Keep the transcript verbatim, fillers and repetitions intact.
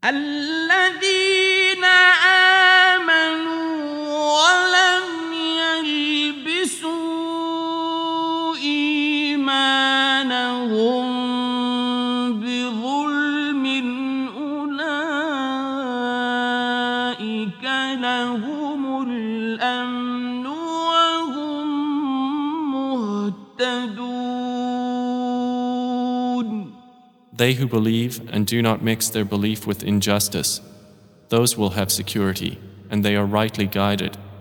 الذين آمنوا ولم يلبسوا إيمانهم بظلم أولئك لهم الأمن وهم مهتدون. They who believe and do not mix their belief with injustice, those will have security, and they are rightly guided.